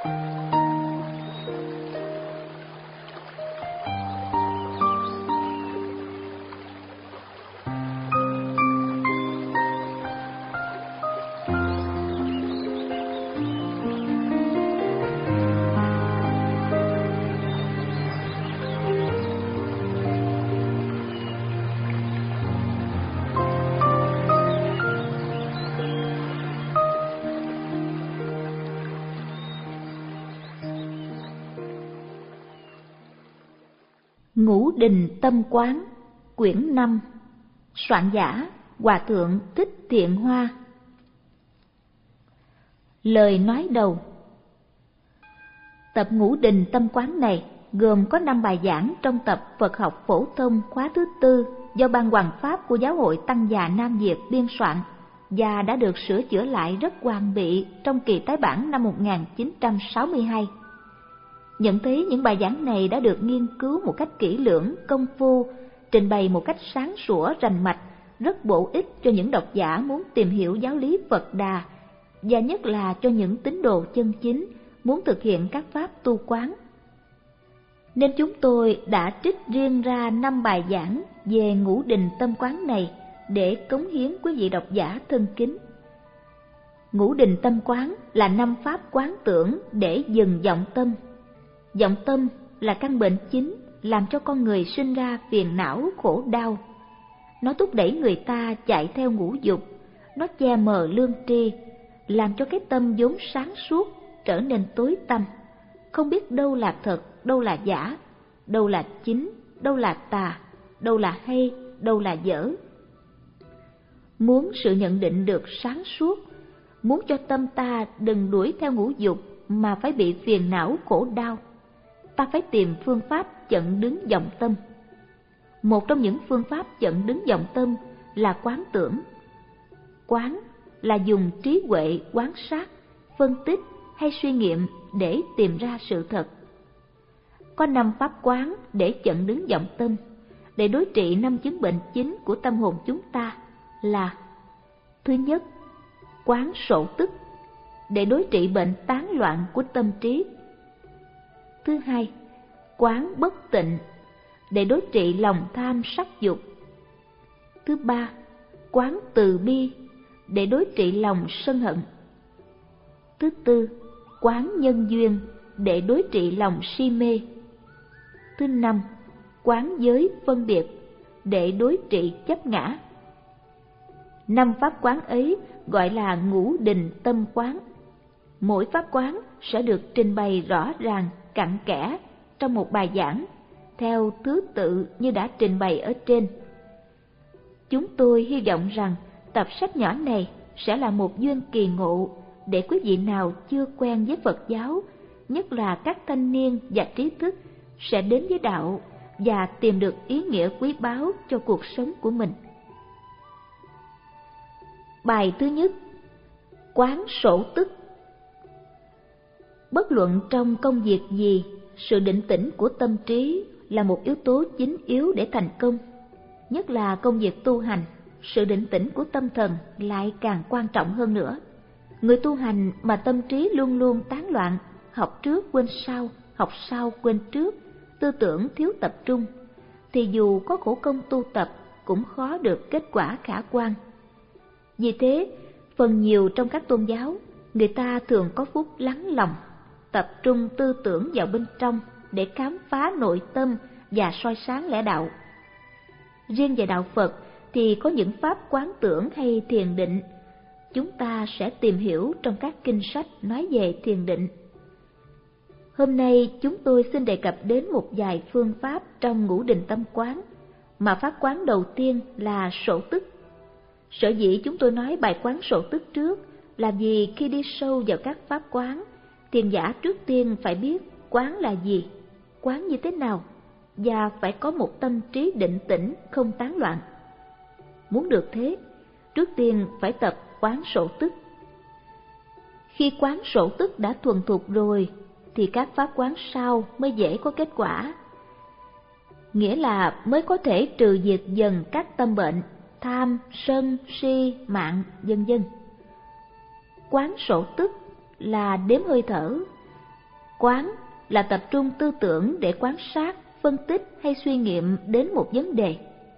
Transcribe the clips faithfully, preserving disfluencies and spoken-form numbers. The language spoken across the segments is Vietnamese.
Ngũ Đình Tâm Quán, quyển năm, soạn giả Hòa thượng Thích Thiện Hoa. Lời nói đầu. Tập Ngũ Đình Tâm Quán này gồm có năm bài giảng trong tập Phật học phổ thông khóa thứ tư do Ban Hoằng Pháp của Giáo hội Tăng già Nam Việt biên soạn và đã được sửa chữa lại rất hoàn bị trong kỳ tái bản năm một nghìn chín trăm sáu mươi hai. Nhận thấy những bài giảng này đã được nghiên cứu một cách kỹ lưỡng, công phu, trình bày một cách sáng sủa, rành mạch, rất bổ ích cho những độc giả muốn tìm hiểu giáo lý Phật Đà, và nhất là cho những tín đồ chân chính muốn thực hiện các pháp tu quán. Nên chúng tôi đã trích riêng ra năm bài giảng về Ngũ Đình Tâm Quán này để cống hiến quý vị độc giả thân kính. Ngũ Đình Tâm Quán là năm pháp quán tưởng để dừng vọng tâm. Vọng tâm là căn bệnh chính làm cho con người sinh ra phiền não khổ đau. Nó thúc đẩy người ta chạy theo ngũ dục, nó che mờ lương tri, làm cho cái tâm vốn sáng suốt trở nên tối tăm, không biết đâu là thật, đâu là giả, đâu là chính, đâu là tà, đâu là hay, đâu là dở. Muốn sự nhận định được sáng suốt, muốn cho tâm ta đừng đuổi theo ngũ dục mà phải bị phiền não khổ đau, ta phải tìm phương pháp chặn đứng vọng tâm. Một trong những phương pháp chặn đứng vọng tâm là quán tưởng. Quán là dùng trí huệ quán sát, phân tích hay suy nghiệm để tìm ra sự thật. Có năm pháp quán để chặn đứng vọng tâm, để đối trị năm chứng bệnh chính của tâm hồn chúng ta là: thứ nhất, quán sổ tức, để đối trị bệnh tán loạn của tâm trí. Thứ hai, quán bất tịnh, để đối trị lòng tham sắc dục. Thứ ba, quán từ bi, để đối trị lòng sân hận. Thứ tư, quán nhân duyên, để đối trị lòng si mê. Thứ năm, quán giới phân biệt, để đối trị chấp ngã. Năm pháp quán ấy gọi là Ngũ Đình Tâm Quán. Mỗi pháp quán sẽ được trình bày rõ ràng, cặn kẽ trong một bài giảng theo thứ tự như đã trình bày ở trên. Chúng tôi hy vọng rằng tập sách nhỏ này sẽ là một duyên kỳ ngộ để quý vị nào chưa quen với Phật giáo, nhất là các thanh niên và trí thức, sẽ đến với đạo và tìm được ý nghĩa quý báu cho cuộc sống của mình. Bài thứ nhất, quán sổ tức. Bất luận trong công việc gì, sự định tĩnh của tâm trí là một yếu tố chính yếu để thành công. Nhất là công việc tu hành, sự định tĩnh của tâm thần lại càng quan trọng hơn nữa. Người tu hành mà tâm trí luôn luôn tán loạn, học trước quên sau, học sau quên trước, tư tưởng thiếu tập trung, thì dù có khổ công tu tập cũng khó được kết quả khả quan. Vì thế, phần nhiều trong các tôn giáo, người ta thường có phút lắng lòng, tập trung tư tưởng vào bên trong để khám phá nội tâm và soi sáng lẽ đạo. Riêng về đạo Phật thì có những pháp quán tưởng hay thiền định, chúng ta sẽ tìm hiểu trong các kinh sách nói về thiền định. Hôm nay chúng tôi xin đề cập đến một vài phương pháp trong Ngũ Đình Tâm Quán, mà pháp quán đầu tiên là sổ tức. Sở dĩ chúng tôi nói bài quán sổ tức trước là vì khi đi sâu vào các pháp quán, thiền giả trước tiên phải biết quán là gì, quán như thế nào, và phải có một tâm trí định tĩnh không tán loạn. Muốn được thế, trước tiên phải tập quán sổ tức. Khi quán sổ tức đã thuần thục rồi, thì các pháp quán sau mới dễ có kết quả. Nghĩa là mới có thể trừ diệt dần các tâm bệnh tham, sân, si, mạn, vân vân. Quán sổ tức là đếm hơi thở, Quán là tập trung tư tưởng để quan sát, phân tích hay suy nghiệm đến một vấn đề.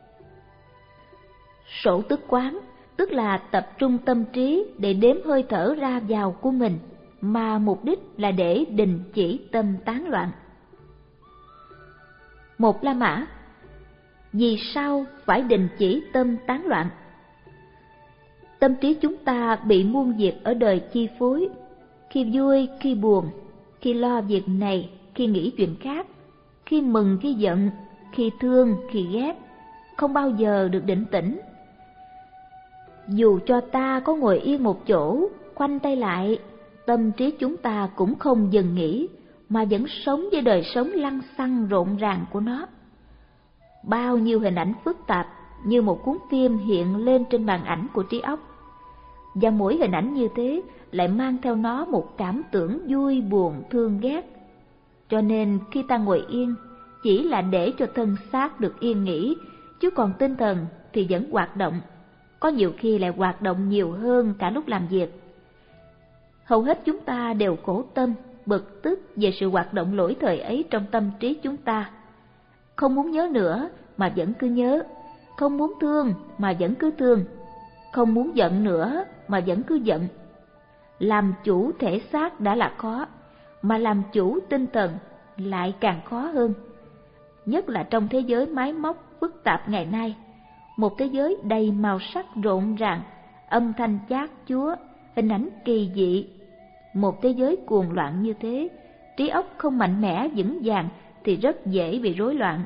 Sổ tức quán tức là tập trung tâm trí để đếm hơi thở ra vào của mình, mà mục đích là để đình chỉ tâm tán loạn. Một La Mã. Vì sao phải đình chỉ tâm tán loạn? Tâm trí chúng ta bị muôn việc ở đời chi phối, khi vui, khi buồn, khi lo việc này, khi nghĩ chuyện khác, khi mừng, khi giận, khi thương, khi ghét, không bao giờ được định tĩnh. Dù cho ta có ngồi yên một chỗ, khoanh tay lại, tâm trí chúng ta cũng không dừng nghỉ, mà vẫn sống với đời sống lăng xăng rộn ràng của nó. Bao nhiêu hình ảnh phức tạp như một cuốn phim hiện lên trên màn ảnh của trí óc, và mỗi hình ảnh như thế lại mang theo nó một cảm tưởng vui, buồn, thương, ghét. Cho nên khi ta ngồi yên, chỉ là để cho thân xác được yên nghỉ, chứ còn tinh thần thì vẫn hoạt động, có nhiều khi lại hoạt động nhiều hơn cả lúc làm việc. Hầu hết chúng ta đều khổ tâm, bực tức về sự hoạt động lỗi thời ấy trong tâm trí chúng ta. Không muốn nhớ nữa mà vẫn cứ nhớ, không muốn thương mà vẫn cứ thương, không muốn giận nữa mà vẫn cứ giận. Làm chủ thể xác đã là khó, mà làm chủ tinh thần lại càng khó hơn. Nhất là trong thế giới máy móc phức tạp ngày nay, một thế giới đầy màu sắc rộn ràng, âm thanh chát chúa, hình ảnh kỳ dị. Một thế giới cuồng loạn như thế, trí óc không mạnh mẽ vững vàng thì rất dễ bị rối loạn.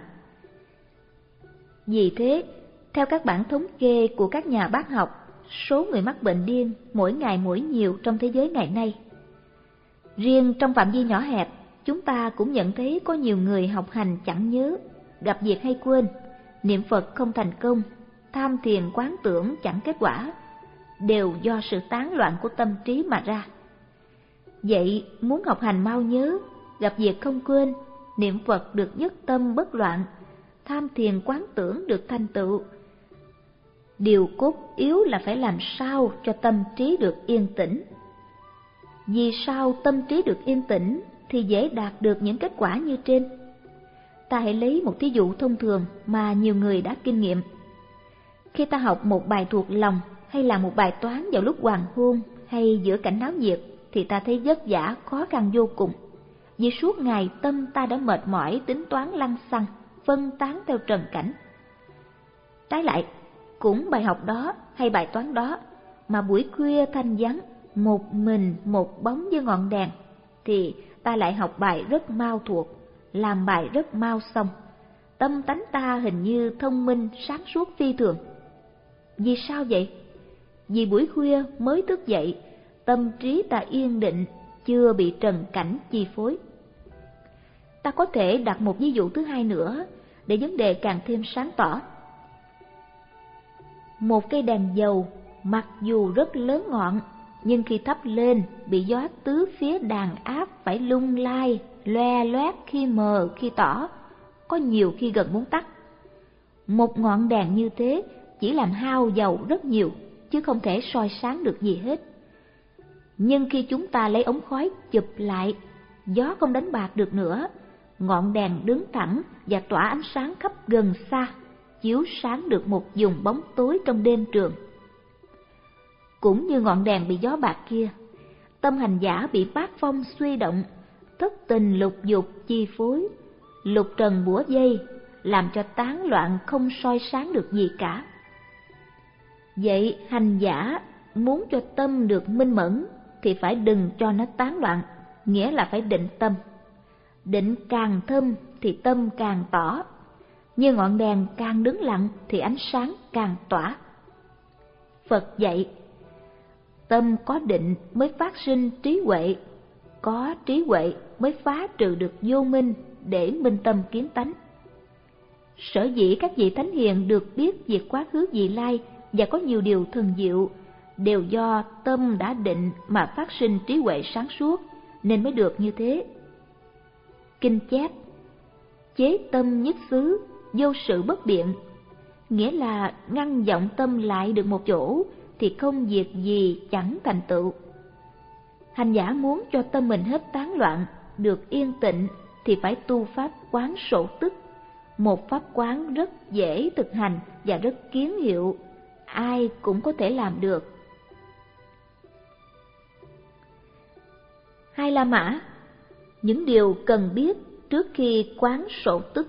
Vì thế, theo các bản thống kê của các nhà bác học, số người mắc bệnh điên mỗi ngày mỗi nhiều trong thế giới ngày nay. Riêng trong phạm vi nhỏ hẹp, chúng ta cũng nhận thấy có nhiều người học hành chẳng nhớ, gặp việc hay quên, niệm Phật không thành công, tham thiền quán tưởng chẳng kết quả, đều do sự tán loạn của tâm trí mà ra. Vậy muốn học hành mau nhớ, gặp việc không quên, niệm Phật được nhất tâm bất loạn, tham thiền quán tưởng được thành tựu, điều cốt yếu là phải làm sao cho tâm trí được yên tĩnh. Vì sao tâm trí được yên tĩnh thì dễ đạt được những kết quả như trên? Ta hãy lấy một thí dụ thông thường mà nhiều người đã kinh nghiệm. Khi ta học một bài thuộc lòng hay là một bài toán vào lúc hoàng hôn hay giữa cảnh náo nhiệt thì ta thấy vất vả khó khăn vô cùng, vì suốt ngày tâm ta đã mệt mỏi tính toán lăng xăng, phân tán theo trần cảnh. Trái lại, cũng bài học đó hay bài toán đó mà buổi khuya thanh vắng, một mình một bóng với ngọn đèn, thì ta lại học bài rất mau thuộc, làm bài rất mau xong. Tâm tánh ta hình như thông minh sáng suốt phi thường. Vì sao vậy? Vì buổi khuya mới thức dậy, tâm trí ta yên định, chưa bị trần cảnh chi phối. Ta có thể đặt một ví dụ thứ hai nữa để vấn đề càng thêm sáng tỏ. Một cây đèn dầu mặc dù rất lớn ngọn, nhưng khi thắp lên bị gió tứ phía đàn áp phải lung lay, loe loét khi mờ khi tỏ, có nhiều khi gần muốn tắt. Một ngọn đèn như thế chỉ làm hao dầu rất nhiều, chứ không thể soi sáng được gì hết. Nhưng khi chúng ta lấy ống khói chụp lại, gió không đánh bạc được nữa, ngọn đèn đứng thẳng và tỏa ánh sáng khắp gần xa, chiếu sáng được một vùng bóng tối trong đêm trường. Cũng như ngọn đèn bị gió bạc kia, tâm hành giả bị bát phong suy động, thất tình lục dục chi phối, lục trần bủa vây, làm cho tán loạn không soi sáng được gì cả. Vậy hành giả muốn cho tâm được minh mẫn thì phải đừng cho nó tán loạn, nghĩa là phải định tâm. Định càng thâm thì tâm càng tỏ, như ngọn đèn càng đứng lặng thì ánh sáng càng tỏa. Phật dạy, tâm có định mới phát sinh trí huệ, có trí huệ mới phá trừ được vô minh để minh tâm kiến tánh. Sở dĩ các vị thánh hiền được biết việc quá khứ vị lai và có nhiều điều thần diệu, đều do tâm đã định mà phát sinh trí huệ sáng suốt, nên mới được như thế. Kinh chép, chế tâm nhất xứ, vô sự bất biện, nghĩa là ngăn vọng tâm lại được một chỗ thì không việc gì chẳng thành tựu. Hành giả muốn cho tâm mình hết tán loạn được yên tịnh thì phải tu pháp quán sổ tức. Một pháp quán rất dễ thực hành và rất kiến hiệu, ai cũng có thể làm được. Hai La Mã, những điều cần biết trước khi quán sổ tức.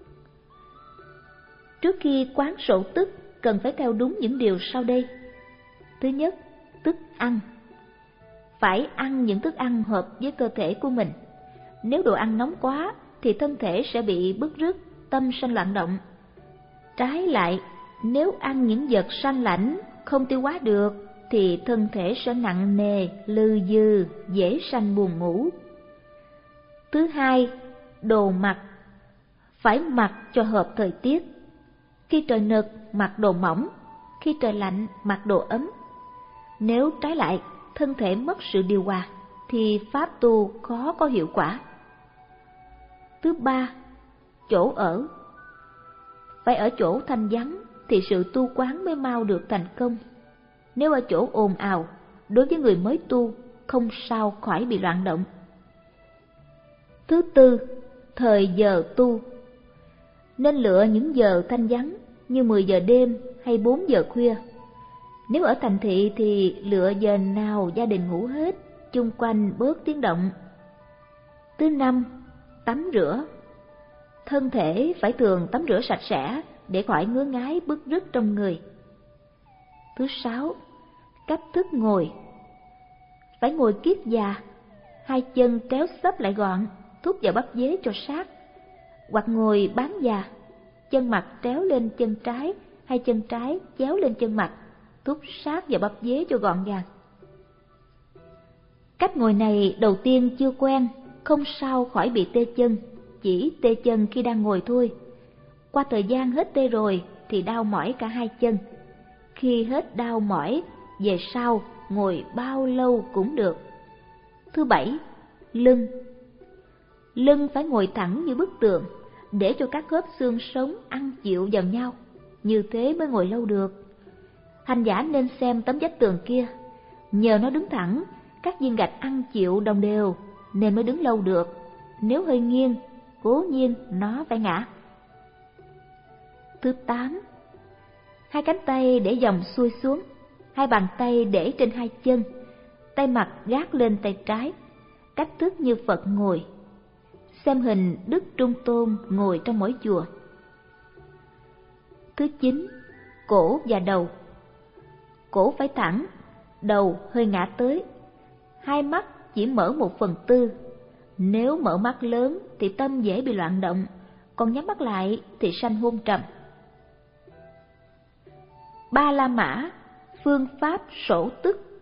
Trước khi quán sổ tức, cần phải theo đúng những điều sau đây. Thứ nhất, thức ăn. Phải ăn những thức ăn hợp với cơ thể của mình. Nếu đồ ăn nóng quá thì thân thể sẽ bị bứt rứt, tâm sanh loạn động. Trái lại, nếu ăn những vật sanh lạnh không tiêu hóa được thì thân thể sẽ nặng nề, lư dư, dễ sanh buồn ngủ. Thứ hai, đồ mặc. Phải mặc cho hợp thời tiết. Khi trời nực, mặc đồ mỏng, khi trời lạnh, mặc đồ ấm. Nếu trái lại, thân thể mất sự điều hòa, thì pháp tu khó có hiệu quả. Thứ ba, chỗ ở. Phải ở chỗ thanh vắng thì sự tu quán mới mau được thành công. Nếu ở chỗ ồn ào, đối với người mới tu, không sao khỏi bị loạn động. Thứ tư, thời giờ tu. Nên lựa những giờ thanh vắng như mười giờ đêm hay bốn giờ khuya. Nếu ở thành thị thì lựa giờ nào gia đình ngủ hết, chung quanh bớt tiếng động. Thứ năm, tắm rửa. Thân thể phải thường tắm rửa sạch sẽ để khỏi ngứa ngáy bứt rứt trong người. Thứ sáu, cách thức ngồi. Phải ngồi kiết già, hai chân kéo xấp lại gọn, thúc vào bắp dế cho sát. Hoặc ngồi bán già, chân mặt tréo lên chân trái, hai chân trái chéo lên chân mặt, thúc sát vào bắp dế cho gọn gàng. Cách ngồi này đầu tiên chưa quen, không sao khỏi bị tê chân, chỉ tê chân khi đang ngồi thôi. Qua thời gian hết tê rồi thì đau mỏi cả hai chân. Khi hết đau mỏi, về sau ngồi bao lâu cũng được. Thứ bảy, lưng. Lưng phải ngồi thẳng như bức tượng, để cho các khớp xương sống ăn chịu vào nhau, như thế mới ngồi lâu được. Hành giả nên xem tấm vách tường kia, nhờ nó đứng thẳng, các viên gạch ăn chịu đồng đều nên mới đứng lâu được. Nếu hơi nghiêng, cố nhiên nó phải ngã. Thứ tám, hai cánh tay để vòng xuôi xuống, hai bàn tay để trên hai chân, tay mặt gác lên tay trái, cách thức như Phật ngồi. Xem hình Đức Trung Tôn ngồi trong mỗi chùa. Thứ chín, cổ và đầu. Cổ phải thẳng, đầu hơi ngã tới, hai mắt chỉ mở một phần tư. Nếu mở mắt lớn thì tâm dễ bị loạn động, còn nhắm mắt lại thì sanh hôn trầm. Ba La Mã, phương pháp sổ tức.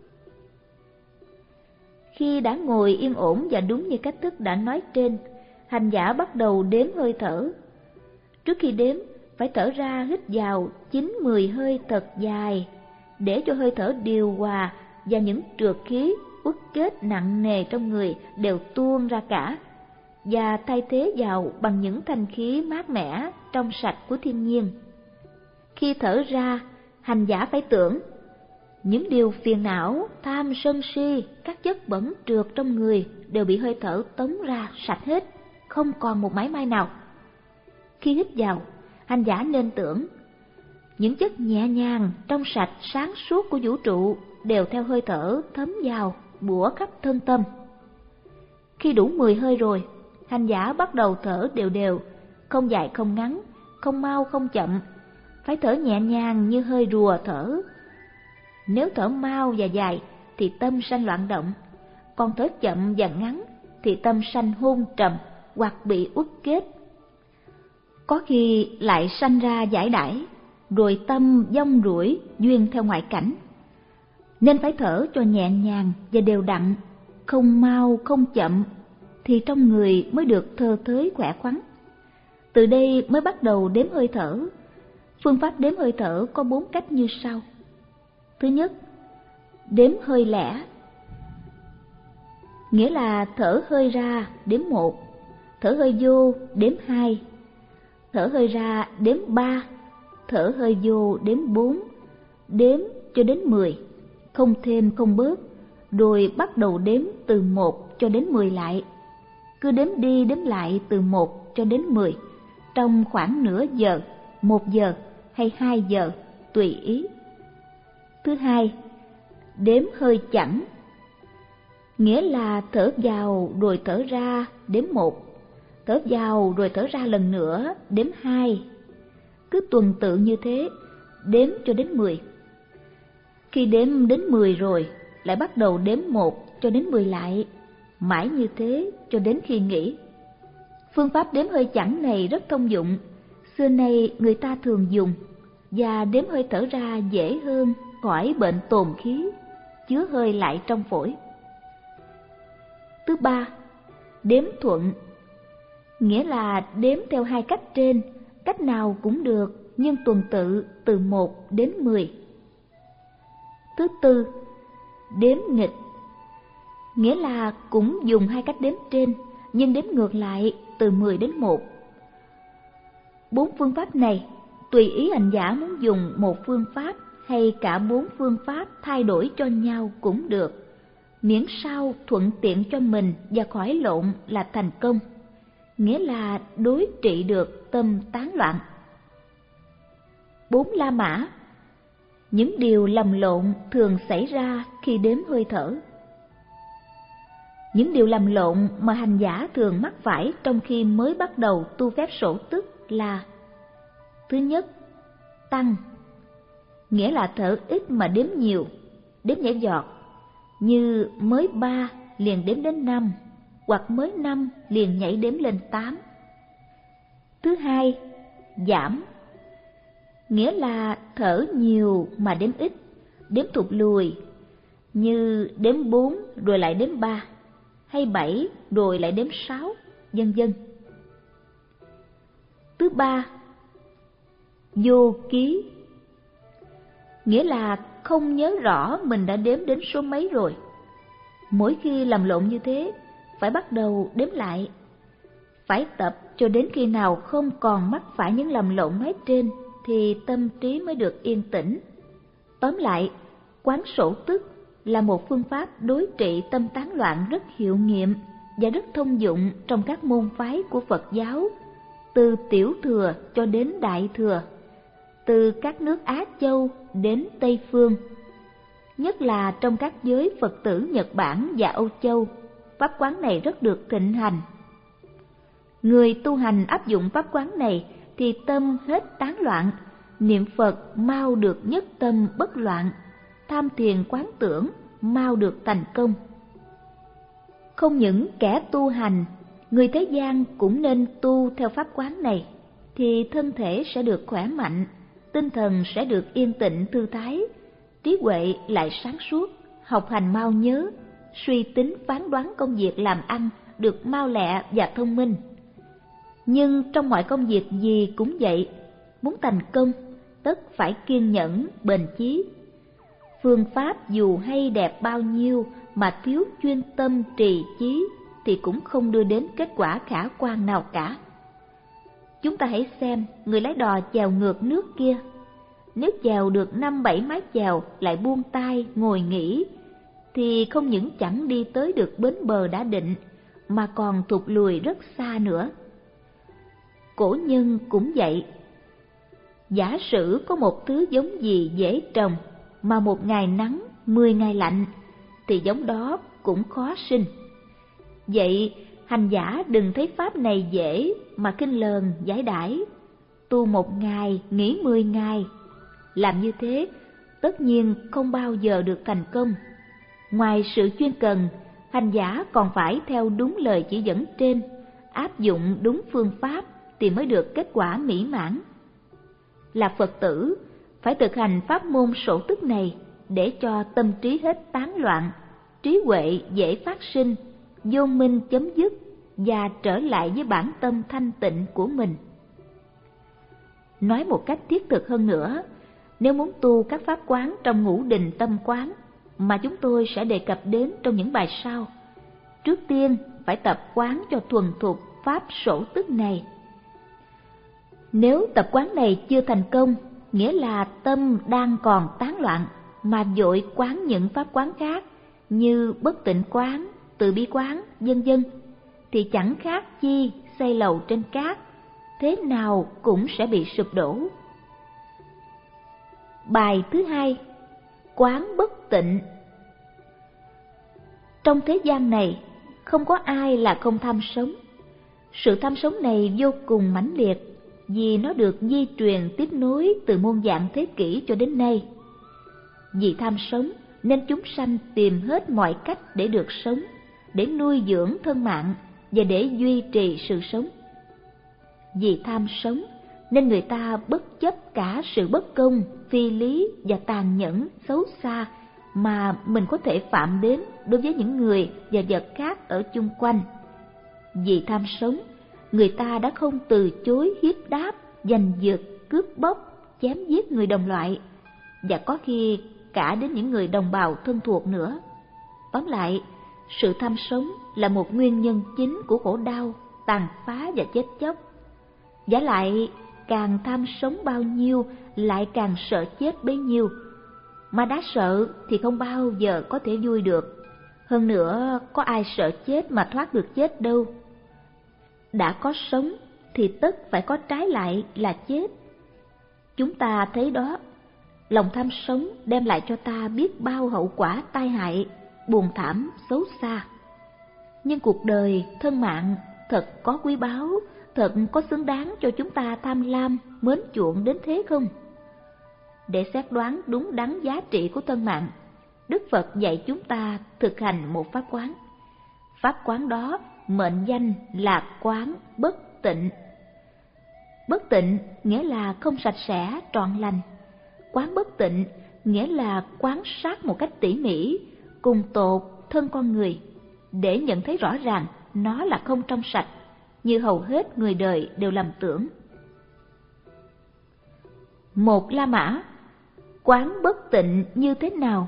Khi đã ngồi yên ổn và đúng như cách thức đã nói trên, hành giả bắt đầu đếm hơi thở. Trước khi đếm, phải thở ra hít vào chín mười hơi thật dài, để cho hơi thở điều hòa và những trượt khí, uất kết nặng nề trong người đều tuôn ra cả, và thay thế vào bằng những thanh khí mát mẻ, trong sạch của thiên nhiên. Khi thở ra, hành giả phải tưởng những điều phiền não, tham sân si, các chất bẩn trượt trong người đều bị hơi thở tống ra sạch hết, không còn một mảy may nào. Khi hít vào, hành giả nên tưởng những chất nhẹ nhàng, trong sạch, sáng suốt của vũ trụ đều theo hơi thở thấm vào, bủa khắp thân tâm. Khi đủ mười hơi rồi, hành giả bắt đầu thở đều đều, không dài không ngắn, không mau không chậm, phải thở nhẹ nhàng như hơi rùa thở. Nếu thở mau và dài thì tâm sanh loạn động, còn thở chậm và ngắn thì tâm sanh hôn trầm hoặc bị uất kết. Có khi lại sanh ra giải đãi, rồi tâm vong ruổi duyên theo ngoại cảnh. Nên phải thở cho nhẹ nhàng và đều đặn, không mau không chậm, thì trong người mới được thơ thới khỏe khoắn. Từ đây mới bắt đầu đếm hơi thở. Phương pháp đếm hơi thở có bốn cách như sau. Thứ nhất, đếm hơi lẻ, nghĩa là thở hơi ra đếm một, thở hơi vô đếm hai, thở hơi ra đếm ba, thở hơi vô đếm bốn, đếm cho đến mười, không thêm không bớt, rồi bắt đầu đếm từ một cho đến mười lại. cứ đếm đi đếm lại từ một cho đến mười, trong khoảng nửa giờ, một giờ hay hai giờ, tùy ý. Thứ hai, đếm hơi chẵn, nghĩa là thở vào rồi thở ra đếm một, thở vào rồi thở ra lần nữa đếm hai. Cứ tuần tự như thế, đếm cho đến mười. Khi đếm đến mười rồi, lại bắt đầu đếm một cho đến mười lại, mãi như thế cho đến khi nghỉ. Phương pháp đếm hơi chẵn này rất thông dụng, xưa nay người ta thường dùng, và đếm hơi thở ra dễ hơn khỏi bệnh tồn khí, chứa hơi lại trong phổi. Thứ ba, đếm thuận, nghĩa là đếm theo hai cách trên, cách nào cũng được, nhưng tuần tự từ một đến mười. Thứ tư, đếm nghịch, nghĩa là cũng dùng hai cách đếm trên, nhưng đếm ngược lại từ mười đến một. Bốn phương pháp này, tùy ý hành giả muốn dùng một phương pháp hay cả bốn phương pháp thay đổi cho nhau cũng được, miễn sao thuận tiện cho mình và khỏi lộn là thành công, nghĩa là đối trị được tâm tán loạn. Bốn la mã, những điều lầm lộn thường xảy ra khi đếm hơi thở. Những điều lầm lộn mà hành giả thường mắc phải trong khi mới bắt đầu tu phép sổ tức là: thứ nhất, tăng, nghĩa là thở ít mà đếm nhiều, đếm nhảy giọt, như mới ba liền đếm đến năm, hoặc mới năm liền nhảy đếm lên tám. Thứ hai, giảm, nghĩa là thở nhiều mà đếm ít, đếm thụt lùi, như đếm bốn rồi lại đếm ba, hay bảy rồi lại đếm sáu, vân vân. Thứ ba, vô ký, nghĩa là không nhớ rõ mình đã đếm đến số mấy rồi. Mỗi khi làm lộn như thế, phải bắt đầu đếm lại. Phải tập cho đến khi nào không còn mắc phải những lầm lộn nói trên, thì tâm trí mới được yên tĩnh. Tóm lại, quán sổ tức là một phương pháp đối trị tâm tán loạn rất hiệu nghiệm và rất thông dụng trong các môn phái của Phật giáo, từ tiểu thừa cho đến đại thừa, từ các nước Á Châu đến Tây Phương. Nhất là trong các giới Phật tử Nhật Bản và Âu Châu, pháp quán này rất được thịnh hành. Người tu hành áp dụng pháp quán này thì tâm hết tán loạn, niệm Phật mau được nhất tâm bất loạn, tham thiền quán tưởng mau được thành công. Không những kẻ tu hành, người thế gian cũng nên tu theo pháp quán này, thì thân thể sẽ được khỏe mạnh, tinh thần sẽ được yên tĩnh thư thái, trí huệ lại sáng suốt, học hành mau nhớ, suy tính phán đoán công việc làm ăn được mau lẹ và thông minh. Nhưng trong mọi công việc gì cũng vậy, muốn thành công, tất phải kiên nhẫn, bền chí. Phương pháp dù hay đẹp bao nhiêu mà thiếu chuyên tâm trì chí thì cũng không đưa đến kết quả khả quan nào cả. Chúng ta hãy xem người lái đò chèo ngược nước kia. Nếu chèo được năm bảy mái chèo lại buông tay ngồi nghỉ, thì không những chẳng đi tới được bến bờ đã định, mà còn thụt lùi rất xa nữa. Cổ nhân cũng vậy. Giả sử có một thứ giống gì dễ trồng, mà một ngày nắng, mười ngày lạnh, thì giống đó cũng khó sinh. Vậy hành giả đừng thấy pháp này dễ mà khinh lờn giải đãi, tu một ngày nghỉ mười ngày. Làm như thế tất nhiên không bao giờ được thành công. Ngoài sự chuyên cần, hành giả còn phải theo đúng lời chỉ dẫn trên, áp dụng đúng phương pháp thì mới được kết quả mỹ mãn. Là Phật tử, phải thực hành pháp môn sổ tức này để cho tâm trí hết tán loạn, trí huệ dễ phát sinh, vô minh chấm dứt và trở lại với bản tâm thanh tịnh của mình. Nói một cách thiết thực hơn nữa, nếu muốn tu các pháp quán trong ngũ định tâm quán mà chúng tôi sẽ đề cập đến trong những bài sau, trước tiên phải tập quán cho thuần thục pháp sổ tức này. Nếu tập quán này chưa thành công, nghĩa là tâm đang còn tán loạn, mà vội quán những pháp quán khác như bất tịnh quán, từ bi quán, vân vân, thì chẳng khác chi xây lầu trên cát, thế nào cũng sẽ bị sụp đổ. Bài thứ hai, quán bất tịnh. Trong thế gian này, không có ai là không tham sống. Sự tham sống này vô cùng mãnh liệt, vì nó được di truyền tiếp nối từ muôn vạn thế kỷ cho đến nay. Vì tham sống nên chúng sanh tìm hết mọi cách để được sống, để nuôi dưỡng thân mạng và để duy trì sự sống. Vì tham sống nên người ta bất chấp cả sự bất công, phi lý và tàn nhẫn, xấu xa mà mình có thể phạm đến đối với những người và vật khác ở chung quanh. Vì tham sống, người ta đã không từ chối hiếp đáp, giành giật, cướp bóc, chém giết người đồng loại, và có khi cả đến những người đồng bào thân thuộc nữa. Tóm lại, sự tham sống là một nguyên nhân chính của khổ đau, tàn phá và chết chóc. Vả lại, càng tham sống bao nhiêu lại càng sợ chết bấy nhiêu, mà đã sợ thì không bao giờ có thể vui được. Hơn nữa, có ai sợ chết mà thoát được chết đâu. Đã có sống thì tất phải có trái lại là chết. Chúng ta thấy đó, lòng tham sống đem lại cho ta biết bao hậu quả tai hại, buồn thảm, xấu xa. Nhưng cuộc đời, thân mạng thật có quý báu, thật có xứng đáng cho chúng ta tham lam, mến chuộng đến thế không? Để xét đoán đúng đắn giá trị của thân mạng, Đức Phật dạy chúng ta thực hành một pháp quán. Pháp quán đó mệnh danh là quán bất tịnh. Bất tịnh nghĩa là không sạch sẽ, trọn lành. Quán bất tịnh nghĩa là quán sát một cách tỉ mỉ, cùng tột thân con người, để nhận thấy rõ ràng nó là không trong sạch, như hầu hết người đời đều lầm tưởng. Một La Mã, quán bất tịnh như thế nào?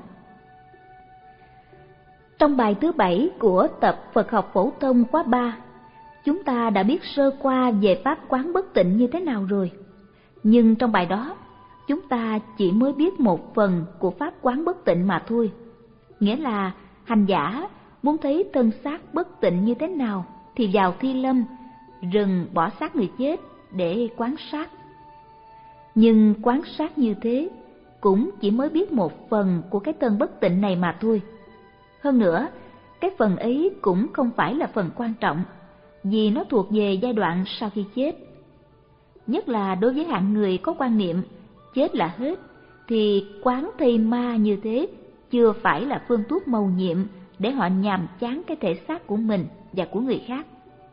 Trong bài thứ bảy của tập Phật học phổ thông khóa ba, chúng ta đã biết sơ qua về pháp quán bất tịnh như thế nào rồi. Nhưng trong bài đó, chúng ta chỉ mới biết một phần của pháp quán bất tịnh mà thôi. Nghĩa là hành giả muốn thấy thân xác bất tịnh như thế nào thì vào Thi Lâm, rừng bỏ xác người chết để quan sát. Nhưng quan sát như thế cũng chỉ mới biết một phần của cái thân bất tịnh này mà thôi. Hơn nữa, cái phần ấy cũng không phải là phần quan trọng, vì nó thuộc về giai đoạn sau khi chết. Nhất là đối với hạng người có quan niệm chết là hết, thì quán thây ma như thế chưa phải là phương thuốc mầu nhiệm để họ nhàm chán cái thể xác của mình và của người khác.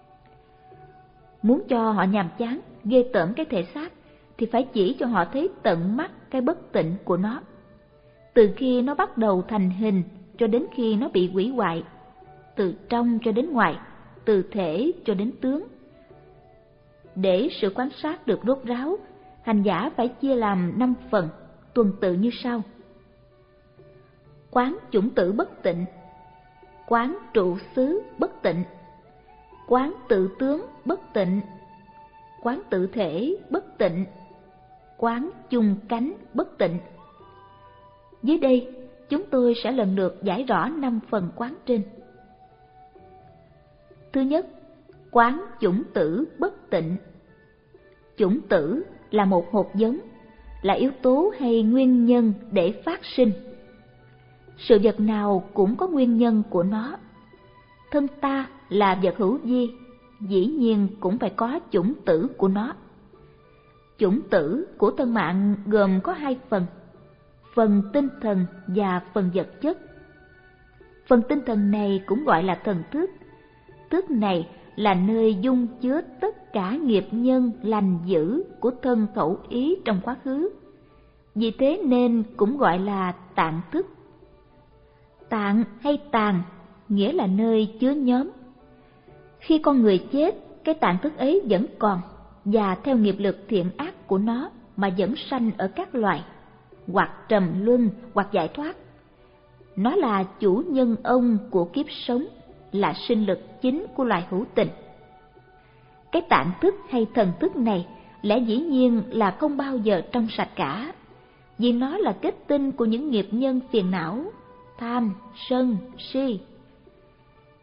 Muốn cho họ nhàm chán, ghê tởm cái thể xác, thì phải chỉ cho họ thấy tận mắt cái bất tịnh của nó, từ khi nó bắt đầu thành hình cho đến khi nó bị hủy hoại, từ trong cho đến ngoài, từ thể cho đến tướng. Để sự quan sát được rốt ráo, hành giả phải chia làm năm phần, tuần tự như sau: quán chủng tử bất tịnh, quán trụ xứ bất tịnh, quán tự tướng bất tịnh, quán tự thể bất tịnh, quán chung cánh bất tịnh. Dưới đây, chúng tôi sẽ lần lượt giải rõ năm phần quán trên. Thứ nhất, quán chủng tử bất tịnh. Chủng tử là một hột giống, là yếu tố hay nguyên nhân để phát sinh. Sự vật nào cũng có nguyên nhân của nó. Thân ta là vật hữu vi, dĩ nhiên cũng phải có chủng tử của nó. Chủng tử của thân mạng gồm có hai phần: phần tinh thần và phần vật chất. Phần tinh thần này cũng gọi là thần thức. Thức này là nơi dung chứa tất cả nghiệp nhân lành dữ của thân khẩu ý trong quá khứ. Vì thế nên cũng gọi là tạng thức. Tạng hay tàn nghĩa là nơi chứa nhóm. Khi con người chết, cái tạng thức ấy vẫn còn, và theo nghiệp lực thiện ác của nó mà vẫn sanh ở các loài, hoặc trầm luân hoặc giải thoát. Nó là chủ nhân ông của kiếp sống, là sinh lực chính của loài hữu tình. Cái tạng thức hay thần thức này lẽ dĩ nhiên là không bao giờ trong sạch cả, vì nó là kết tinh của những nghiệp nhân phiền não, tham, sân, si.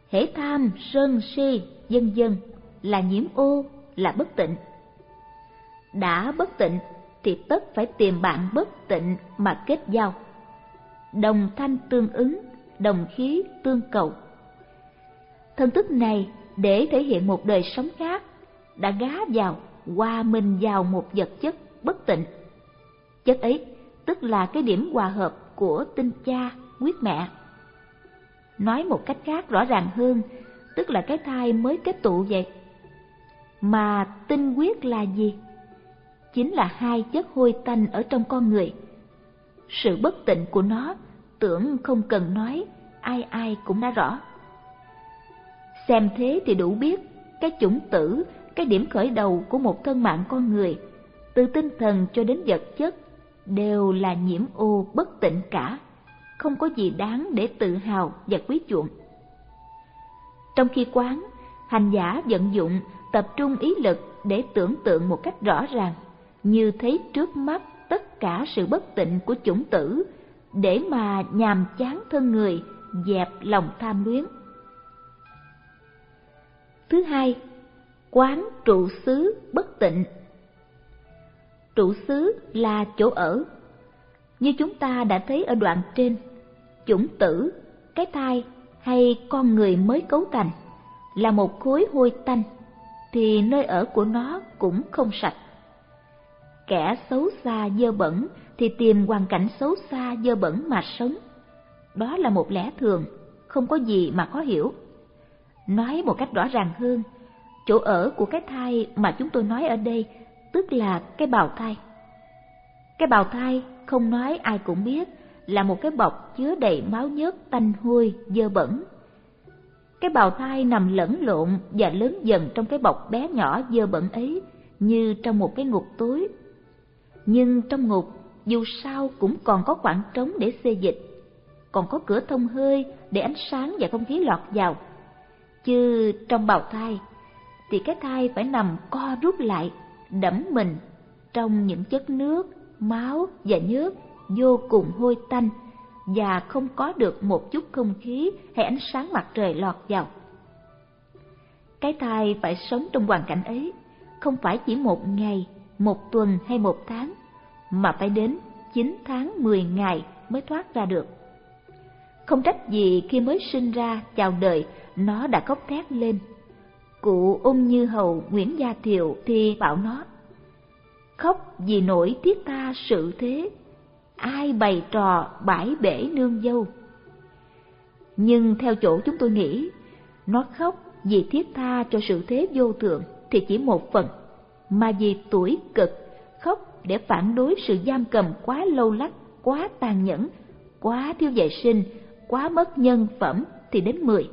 hễ tham, sân si, vân vân là nhiễm ô, là bất tịnh. Đã bất tịnh thì tất phải tìm bạn bất tịnh mà kết giao. Đồng thanh tương ứng, đồng khí tương cầu. Thân thức này để thể hiện một đời sống khác, đã gá vào, hòa mình vào một vật chất bất tịnh. Chất ấy tức là cái điểm hòa hợp của tinh cha, huyết mẹ. Nói một cách khác rõ ràng hơn, tức là cái thai mới kết tụ vậy. Mà tinh huyết là gì? Chính là hai chất hôi tanh ở trong con người. Sự bất tịnh của nó tưởng không cần nói, ai ai cũng đã rõ. Xem thế thì đủ biết, cái chủng tử, cái điểm khởi đầu của một thân mạng con người, từ tinh thần cho đến vật chất, đều là nhiễm ô bất tịnh cả, không có gì đáng để tự hào và quý chuộng. Trong khi quán, hành giả vận dụng, tập trung ý lực để tưởng tượng một cách rõ ràng, như thấy trước mắt tất cả sự bất tịnh của chủng tử, để mà nhàm chán thân người, dẹp lòng tham luyến. Thứ hai, quán trụ xứ bất tịnh. Trụ xứ là chỗ ở. Như chúng ta đã thấy ở đoạn trên, chủng tử, cái thai hay con người mới cấu thành là một khối hôi tanh, thì nơi ở của nó cũng không sạch. Kẻ xấu xa dơ bẩn thì tìm hoàn cảnh xấu xa dơ bẩn mà sống. Đó là một lẽ thường, không có gì mà khó hiểu. Nói một cách rõ ràng hơn, chỗ ở của cái thai mà chúng tôi nói ở đây tức là cái bào thai. Cái bào thai không nói ai cũng biết là một cái bọc chứa đầy máu nhớt tanh hôi dơ bẩn. Cái bào thai nằm lẫn lộn và lớn dần trong cái bọc bé nhỏ dơ bẩn ấy, như trong một cái ngục tối. Nhưng trong ngục dù sao cũng còn có khoảng trống để xê dịch, còn có cửa thông hơi để ánh sáng và không khí lọt vào. Chứ trong bào thai thì cái thai phải nằm co rút lại, đẫm mình trong những chất nước, máu và nhớt vô cùng hôi tanh, và không có được một chút không khí hay ánh sáng mặt trời lọt vào. Cái thai phải sống trong hoàn cảnh ấy, không phải chỉ một ngày, một tuần hay một tháng, mà phải đến chín tháng mười ngày mới thoát ra được. Không trách gì khi mới sinh ra chào đời nó đã khóc thét lên. Cụ Ung Như Hầu Nguyễn Gia Thiều thì bảo nó: khóc vì nỗi thiết tha sự thế, ai bày trò bãi bể nương dâu. Nhưng theo chỗ chúng tôi nghĩ, nó khóc vì thiết tha cho sự thế vô thường thì chỉ một phần, mà vì tuổi cực, khóc để phản đối sự giam cầm quá lâu lắc, quá tàn nhẫn, quá thiếu vệ sinh, quá mất nhân phẩm thì đến mười.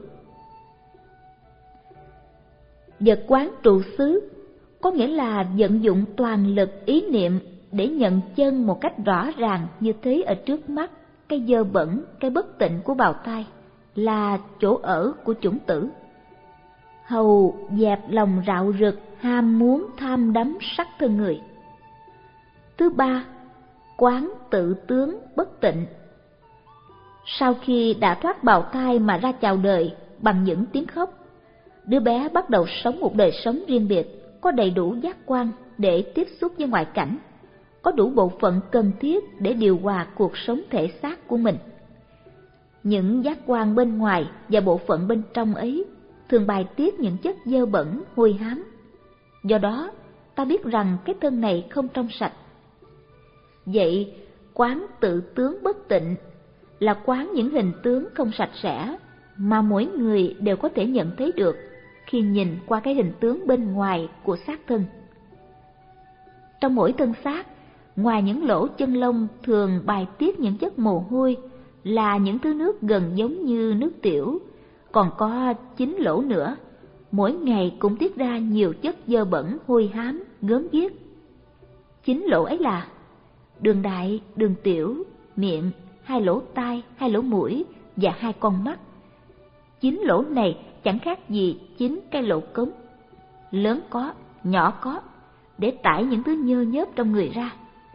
Vật quán trụ xứ có nghĩa là vận dụng toàn lực ý niệm để nhận chân một cách rõ ràng như thế ở trước mắt cái dơ bẩn, cái bất tịnh của bào thai, là chỗ ở của chủng tử. Hầu dẹp lòng rạo rực, ham muốn tham đắm sắc thân người. Thứ ba, quán tự tướng bất tịnh. Sau khi đã thoát bào thai mà ra chào đời bằng những tiếng khóc, đứa bé bắt đầu sống một đời sống riêng biệt, có đầy đủ giác quan để tiếp xúc với ngoại cảnh, có đủ bộ phận cần thiết để điều hòa cuộc sống thể xác của mình. Những giác quan bên ngoài và bộ phận bên trong ấy thường bài tiết những chất dơ bẩn, hôi hám. Do đó, ta biết rằng cái thân này không trong sạch. Vậy, quán tự tướng bất tịnh là quán những hình tướng không sạch sẽ mà mỗi người đều có thể nhận thấy được khi nhìn qua cái hình tướng bên ngoài của xác thân. Trong mỗi thân xác, ngoài những lỗ chân lông thường bài tiết những chất mồ hôi là những thứ nước gần giống như nước tiểu, còn có chín lỗ nữa, mỗi ngày cũng tiết ra nhiều chất dơ bẩn, hôi hám, gớm ghiếc. Chín lỗ ấy là đường đại, đường tiểu, miệng, hai lỗ tai, hai lỗ mũi và hai con mắt. Chín lỗ này chẳng khác gì chín cái lỗ cống, lớn có, nhỏ có, để tải những thứ nhơ nhớp trong người ra.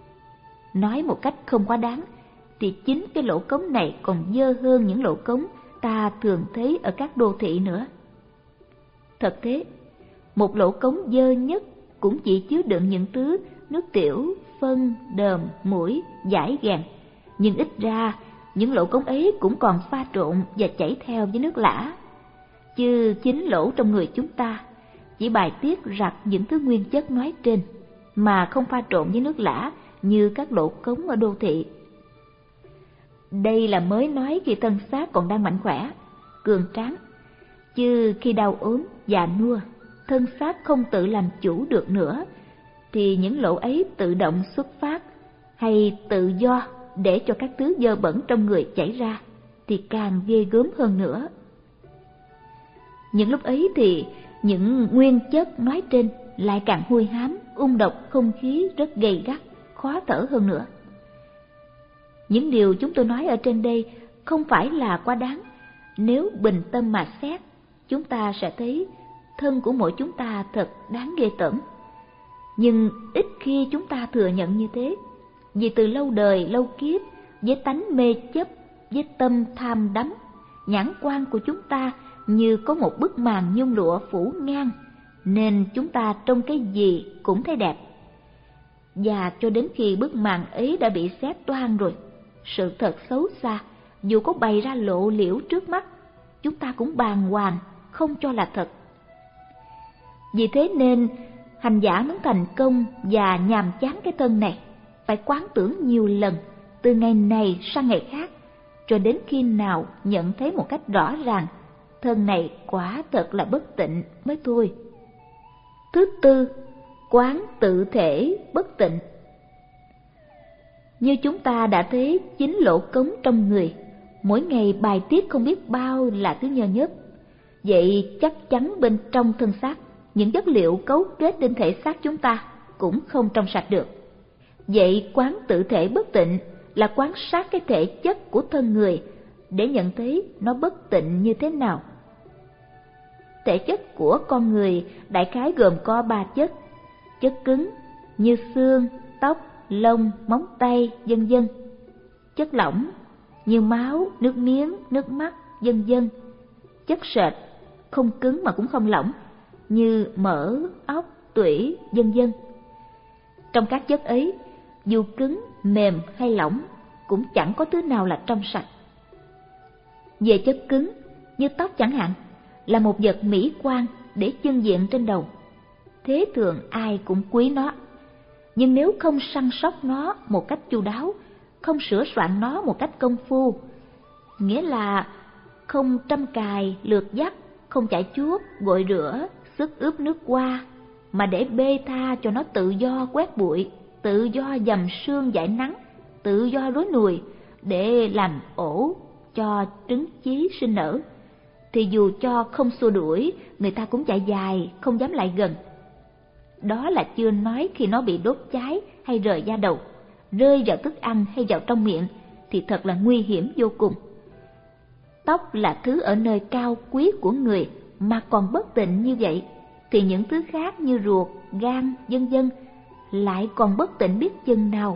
Nói một cách không quá đáng, thì chính cái lỗ cống này còn dơ hơn những lỗ cống ta thường thấy ở các đô thị nữa. Thật thế, một lỗ cống dơ nhất cũng chỉ chứa đựng những thứ nước tiểu, phân, đờm, muỗi, dải ghèn, nhưng ít ra những lỗ cống ấy cũng còn pha trộn và chảy theo với nước lã. Chứ chính lỗ trong người chúng ta chỉ bài tiết rặt những thứ nguyên chất nói trên, mà không pha trộn với nước lã như các lỗ cống ở đô thị. Đây là mới nói khi thân xác còn đang mạnh khỏe, cường tráng, chứ khi đau ốm, già nua, thân xác không tự làm chủ được nữa, thì những lỗ ấy tự động xuất phát hay tự do để cho các thứ dơ bẩn trong người chảy ra, thì càng ghê gớm hơn nữa. Những lúc ấy thì những nguyên chất nói trên lại càng hôi hám, ung độc, không khí rất gay gắt, khó thở hơn nữa. Những điều chúng tôi nói ở trên đây không phải là quá đáng. Nếu bình tâm mà xét, chúng ta sẽ thấy thân của mỗi chúng ta thật đáng ghê tởm. Nhưng ít khi chúng ta thừa nhận như thế, vì từ lâu đời lâu kiếp, với tánh mê chấp, với tâm tham đắm, nhãn quan của chúng ta như có một bức màn nhung lụa phủ ngang, nên chúng ta trông cái gì cũng thấy đẹp. Và cho đến khi bức màn ấy đã bị xé toang rồi, sự thật xấu xa dù có bày ra lộ liễu trước mắt, chúng ta cũng bàng hoàng không cho là thật. Vì thế nên hành giả muốn thành công và nhàm chán cái thân này, phải quán tưởng nhiều lần, từ ngày này sang ngày khác, cho đến khi nào nhận thấy một cách rõ ràng thân này quả thật là bất tịnh mới thôi. Thứ tư, quán tự thể bất tịnh. Như chúng ta đã thấy, chính lỗ cống trong người mỗi ngày bài tiết không biết bao là thứ nhơ nhớp. Vậy chắc chắn bên trong thân xác, những chất liệu cấu kết đến thể xác chúng ta cũng không trong sạch được. Vậy quán tự thể bất tịnh là quan sát cái thể chất của thân người để nhận thấy nó bất tịnh như thế nào. Thể chất của con người đại khái gồm có ba chất: chất cứng như xương, tóc, lông, móng tay, vân vân; chất lỏng như máu, nước miếng, nước mắt, vân vân; chất sệt không cứng mà cũng không lỏng như mỡ, óc, tủy, vân vân. Trong các chất ấy, dù cứng, mềm hay lỏng, cũng chẳng có thứ nào là trong sạch. Về chất cứng, như tóc chẳng hạn, là một vật mỹ quan để chưng diện trên đầu. Thế thường ai cũng quý nó. Nhưng nếu không săn sóc nó một cách chu đáo, không sửa soạn nó một cách công phu, nghĩa là không trâm cài, lượt dắt, không chải chuốt, gội rửa, sức ướp nước hoa, mà để bê tha cho nó tự do quét bụi, tự do dầm sương dãi nắng, tự do rối nùi để làm ổ cho trứng chí sinh nở, thì dù cho không xua đuổi, người ta cũng chạy dài, không dám lại gần. Đó là chưa nói khi nó bị đốt cháy hay rời da đầu, rơi vào thức ăn hay vào trong miệng thì thật là nguy hiểm vô cùng. Tóc là thứ ở nơi cao quý của người mà còn bất tịnh như vậy, thì những thứ khác như ruột, gan, vân vân lại còn bất tịnh biết chừng nào.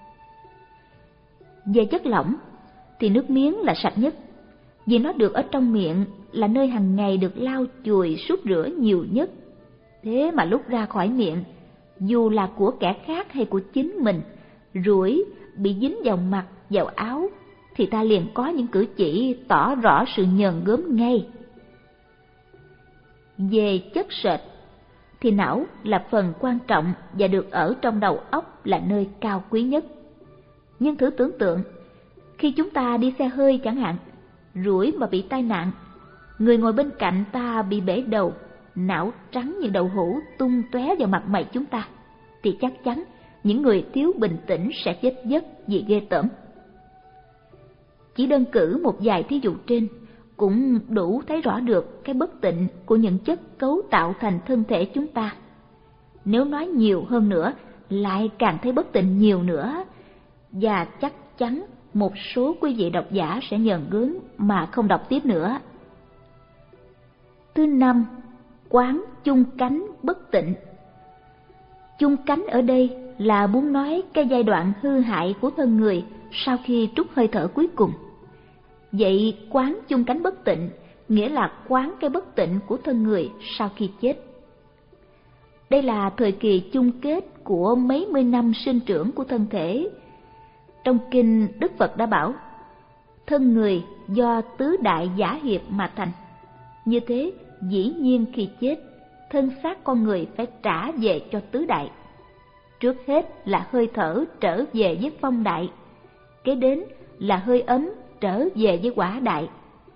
Về chất lỏng thì nước miếng là sạch nhất, vì nó được ở trong miệng, là nơi hàng ngày được lau chùi súc rửa nhiều nhất. Thế mà lúc ra khỏi miệng, dù là của kẻ khác hay của chính mình, ruổi bị dính vào mặt, vào áo, thì ta liền có những cử chỉ tỏ rõ sự nhờn gớm ngay. Về chất sệt thì não là phần quan trọng và được ở trong đầu óc là nơi cao quý nhất. Nhưng thử tưởng tượng, khi chúng ta đi xe hơi chẳng hạn, rủi mà bị tai nạn, người ngồi bên cạnh ta bị bể đầu, não trắng như đậu hũ tung tóe vào mặt mày chúng ta, thì chắc chắn những người thiếu bình tĩnh sẽ chết giấc vì ghê tởm. Chỉ đơn cử một vài thí dụ trên cũng đủ thấy rõ được cái bất tịnh của những chất cấu tạo thành thân thể chúng ta. Nếu nói nhiều hơn nữa, lại càng thấy bất tịnh nhiều nữa, và chắc chắn một số quý vị độc giả sẽ nhờn gớm mà không đọc tiếp nữa. Thứ năm, quán chung cánh bất tịnh. Chung cánh ở đây là muốn nói cái giai đoạn hư hại của thân người sau khi trút hơi thở cuối cùng. Vậy quán chung cánh bất tịnh nghĩa là quán cái bất tịnh của thân người sau khi chết. Đây là thời kỳ chung kết của mấy mươi năm sinh trưởng của thân thể. Trong kinh, Đức Phật đã bảo, thân người do tứ đại giả hiệp mà thành. Như thế, dĩ nhiên khi chết, thân xác con người phải trả về cho tứ đại. Trước hết là hơi thở trở về với phong đại, kế đến là hơi ấm trở về với hỏa đại.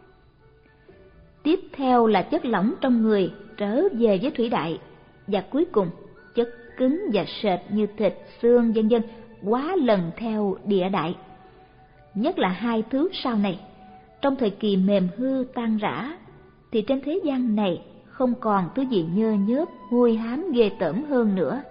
Tiếp theo là chất lỏng trong người trở về với thủy đại, và cuối cùng chất cứng và sệt như thịt, xương vân vân quá lần theo địa đại. Nhất là hai thứ sau này, trong thời kỳ mềm hư tan rã, thì trên thế gian này không còn thứ gì nhơ nhớp, hôi hám ghê tởm hơn nữa.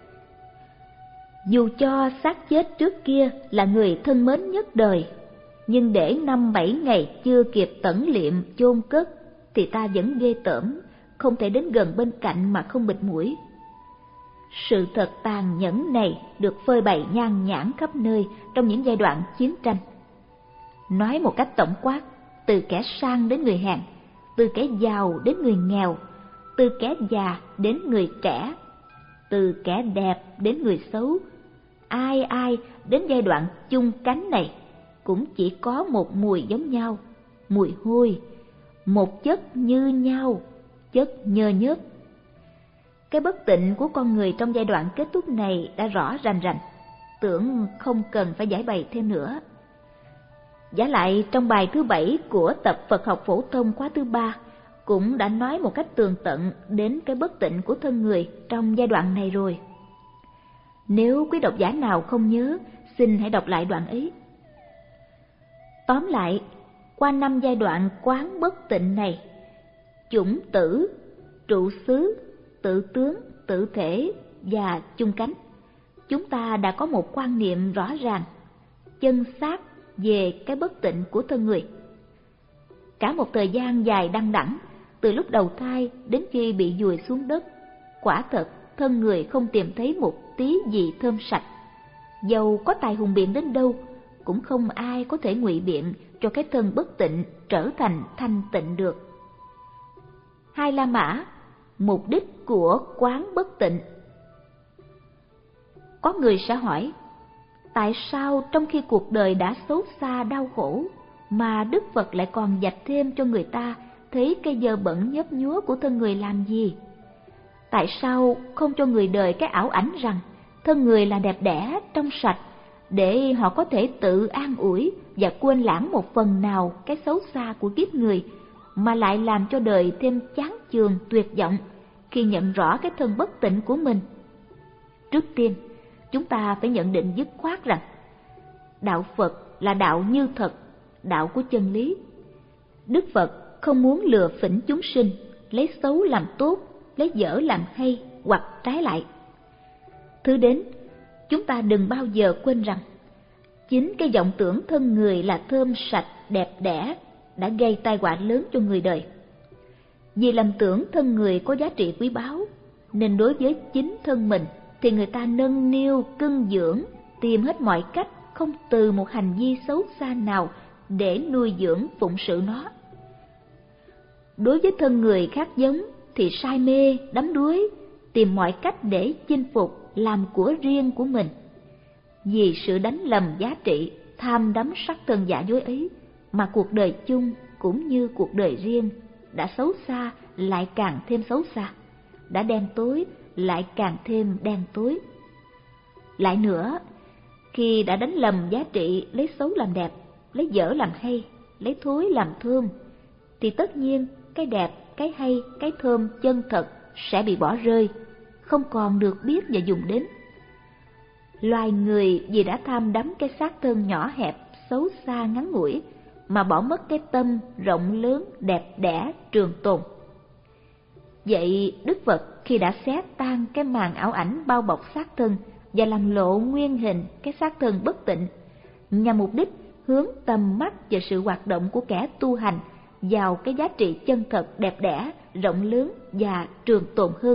Dù cho xác chết trước kia là người thân mến nhất đời, nhưng để năm bảy ngày chưa kịp tẩn liệm chôn cất thì ta vẫn ghê tởm, không thể đến gần bên cạnh mà không bịt mũi. Sự thật tàn nhẫn này được phơi bày nhan nhản khắp nơi trong những giai đoạn chiến tranh. Nói một cách tổng quát, từ kẻ sang đến người hèn, từ kẻ giàu đến người nghèo, từ kẻ già đến người trẻ, từ kẻ đẹp đến người xấu, ai ai đến giai đoạn chung cánh này cũng chỉ có một mùi giống nhau, mùi hôi, một chất như nhau, chất nhơ nhớp. Cái bất tịnh của con người trong giai đoạn kết thúc này đã rõ rành rành, tưởng không cần phải giải bày thêm nữa. Vả lại trong bài thứ bảy của tập Phật học phổ thông khóa thứ ba cũng đã nói một cách tường tận đến cái bất tịnh của thân người trong giai đoạn này rồi. Nếu quý độc giả nào không nhớ, xin hãy đọc lại đoạn ấy. Tóm lại, qua năm giai đoạn quán bất tịnh này, chủng tử, trụ xứ, tự tướng, tự thể và chung cánh, chúng ta đã có một quan niệm rõ ràng, chân xác về cái bất tịnh của thân người. Cả một thời gian dài đăng đẵng, từ lúc đầu thai đến khi bị vùi xuống đất, quả thật thân người không tìm thấy một tí gì thơm sạch. Dầu có tài hùng biện đến đâu, cũng không ai có thể ngụy biện cho cái thân bất tịnh trở thành thanh tịnh được. Hai La Mã, mục đích của quán bất tịnh. Có người sẽ hỏi, tại sao trong khi cuộc đời đã xấu xa đau khổ mà Đức Phật lại còn vạch thêm cho người ta thấy cái dơ bẩn nhớp nhúa của thân người làm gì? Tại sao không cho người đời cái ảo ảnh rằng thân người là đẹp đẽ, trong sạch, để họ có thể tự an ủi và quên lãng một phần nào cái xấu xa của kiếp người, mà lại làm cho đời thêm chán chường, tuyệt vọng khi nhận rõ cái thân bất tịnh của mình? Trước tiên, chúng ta phải nhận định dứt khoát rằng đạo Phật là đạo như thật, đạo của chân lý. Đức Phật không muốn lừa phỉnh chúng sinh, lấy xấu làm tốt, lấy dở làm hay, hoặc trái lại. Thứ đến, chúng ta đừng bao giờ quên rằng chính cái vọng tưởng thân người là thơm sạch, đẹp đẽ đã gây tai họa lớn cho người đời. Vì lầm tưởng thân người có giá trị quý báu, nên đối với chính thân mình thì người ta nâng niu, cưng dưỡng, tìm hết mọi cách, không từ một hành vi xấu xa nào để nuôi dưỡng phụng sự nó. Đối với thân người khác giống thì say mê, đắm đuối, tìm mọi cách để chinh phục, làm của riêng của mình. Vì sự đánh lầm giá trị, tham đắm sắc thân giả dối ấy mà cuộc đời chung cũng như cuộc đời riêng đã xấu xa lại càng thêm xấu xa, đã đen tối lại càng thêm đen tối. Lại nữa, khi đã đánh lầm giá trị lấy xấu làm đẹp, lấy dở làm hay, lấy thối làm thơm, thì tất nhiên cái đẹp, cái hay, cái thơm chân thật sẽ bị bỏ rơi, không còn được biết và dùng đến. Loài người vì đã tham đắm cái xác thân nhỏ hẹp, xấu xa ngắn ngủi, mà bỏ mất cái tâm rộng lớn, đẹp đẽ, trường tồn. Vậy Đức Phật khi đã xé tan cái màn ảo ảnh bao bọc xác thân và làm lộ nguyên hình cái xác thân bất tịnh, nhằm mục đích hướng tầm mắt và sự hoạt động của kẻ tu hành vào cái giá trị chân thật, đẹp đẽ, rộng lớn và trường tồn hơn.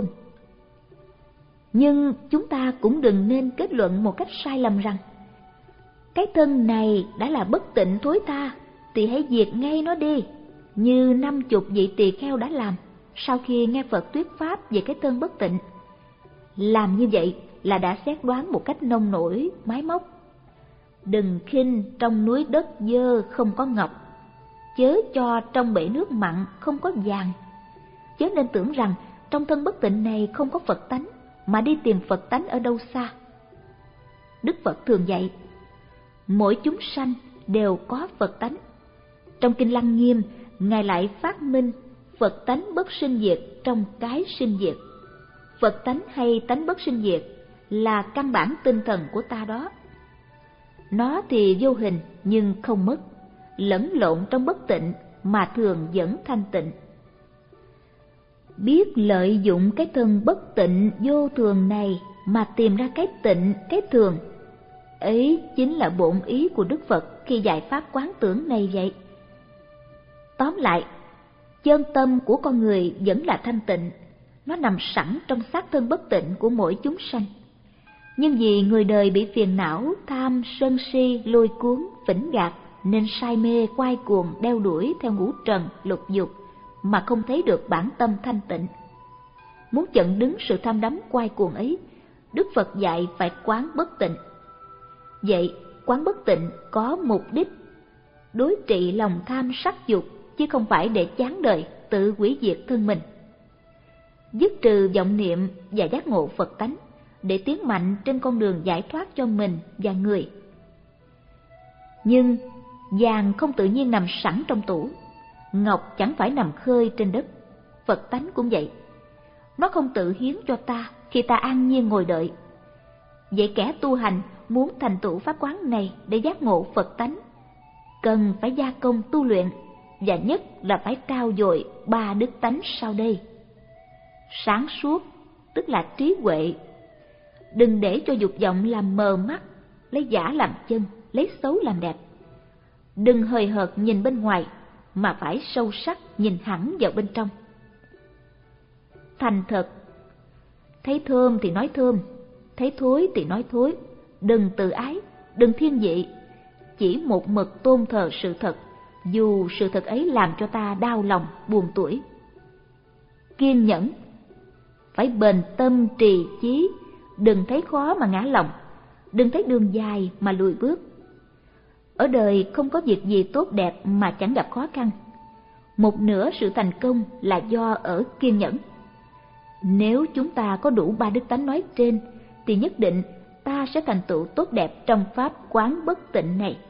Nhưng chúng ta cũng đừng nên kết luận một cách sai lầm rằng cái thân này đã là bất tịnh thối tha, thì hãy diệt ngay nó đi, như năm chục vị tỳ kheo đã làm sau khi nghe Phật thuyết pháp về cái thân bất tịnh. Làm như vậy là đã xét đoán một cách nông nổi, máy móc. Đừng khinh trong núi đất dơ không có ngọc, chớ cho trong bể nước mặn không có vàng. Chớ nên tưởng rằng trong thân bất tịnh này không có Phật tánh, mà đi tìm Phật tánh ở đâu xa. Đức Phật thường dạy, mỗi chúng sanh đều có Phật tánh. Trong Kinh Lăng Nghiêm, Ngài lại phát minh Phật tánh bất sinh diệt trong cái sinh diệt. Phật tánh hay tánh bất sinh diệt là căn bản tinh thần của ta đó. Nó thì vô hình nhưng không mất, lẫn lộn trong bất tịnh mà thường vẫn thanh tịnh. Biết lợi dụng cái thân bất tịnh vô thường này mà tìm ra cái tịnh, cái thường, ấy chính là bổn ý của Đức Phật khi dạy pháp quán tưởng này vậy. Tóm lại, chân tâm của con người vẫn là thanh tịnh, nó nằm sẵn trong xác thân bất tịnh của mỗi chúng sanh. Nhưng vì người đời bị phiền não, tham, sân si, lôi cuốn, phỉnh gạt, nên say mê, quay cuồng, đeo đuổi theo ngũ trần, lục dục, mà không thấy được bản tâm thanh tịnh. Muốn chặn đứng sự tham đắm quay cuồng ấy, Đức Phật dạy phải quán bất tịnh. Vậy, quán bất tịnh có mục đích đối trị lòng tham sắc dục, chứ không phải để chán đời, tự hủy diệt thân mình. Dứt trừ vọng niệm và giác ngộ Phật tánh, để tiến mạnh trên con đường giải thoát cho mình và người. Nhưng vàng không tự nhiên nằm sẵn trong tủ, ngọc chẳng phải nằm khơi trên đất. Phật tánh cũng vậy, nó không tự hiến cho ta khi ta an nhiên ngồi đợi. Vậy kẻ tu hành muốn thành tựu pháp quán này để giác ngộ Phật tánh, cần phải gia công tu luyện, và nhất là phải trau dồi ba đức tánh sau đây. Sáng suốt, tức là trí huệ. Đừng để cho dục vọng làm mờ mắt, lấy giả làm chân, lấy xấu làm đẹp. Đừng hời hợt nhìn bên ngoài, mà phải sâu sắc nhìn hẳn vào bên trong. Thành thật, thấy thơm thì nói thơm, thấy thối thì nói thối. Đừng tự ái, đừng thiên vị, chỉ một mực tôn thờ sự thật, dù sự thật ấy làm cho ta đau lòng, buồn tủi. Kiên nhẫn, phải bền tâm trì chí, đừng thấy khó mà ngã lòng, đừng thấy đường dài mà lùi bước. Ở đời không có việc gì tốt đẹp mà chẳng gặp khó khăn. Một nửa sự thành công là do ở kiên nhẫn. Nếu chúng ta có đủ ba đức tánh nói trên, thì nhất định ta sẽ thành tựu tốt đẹp trong pháp quán bất tịnh này.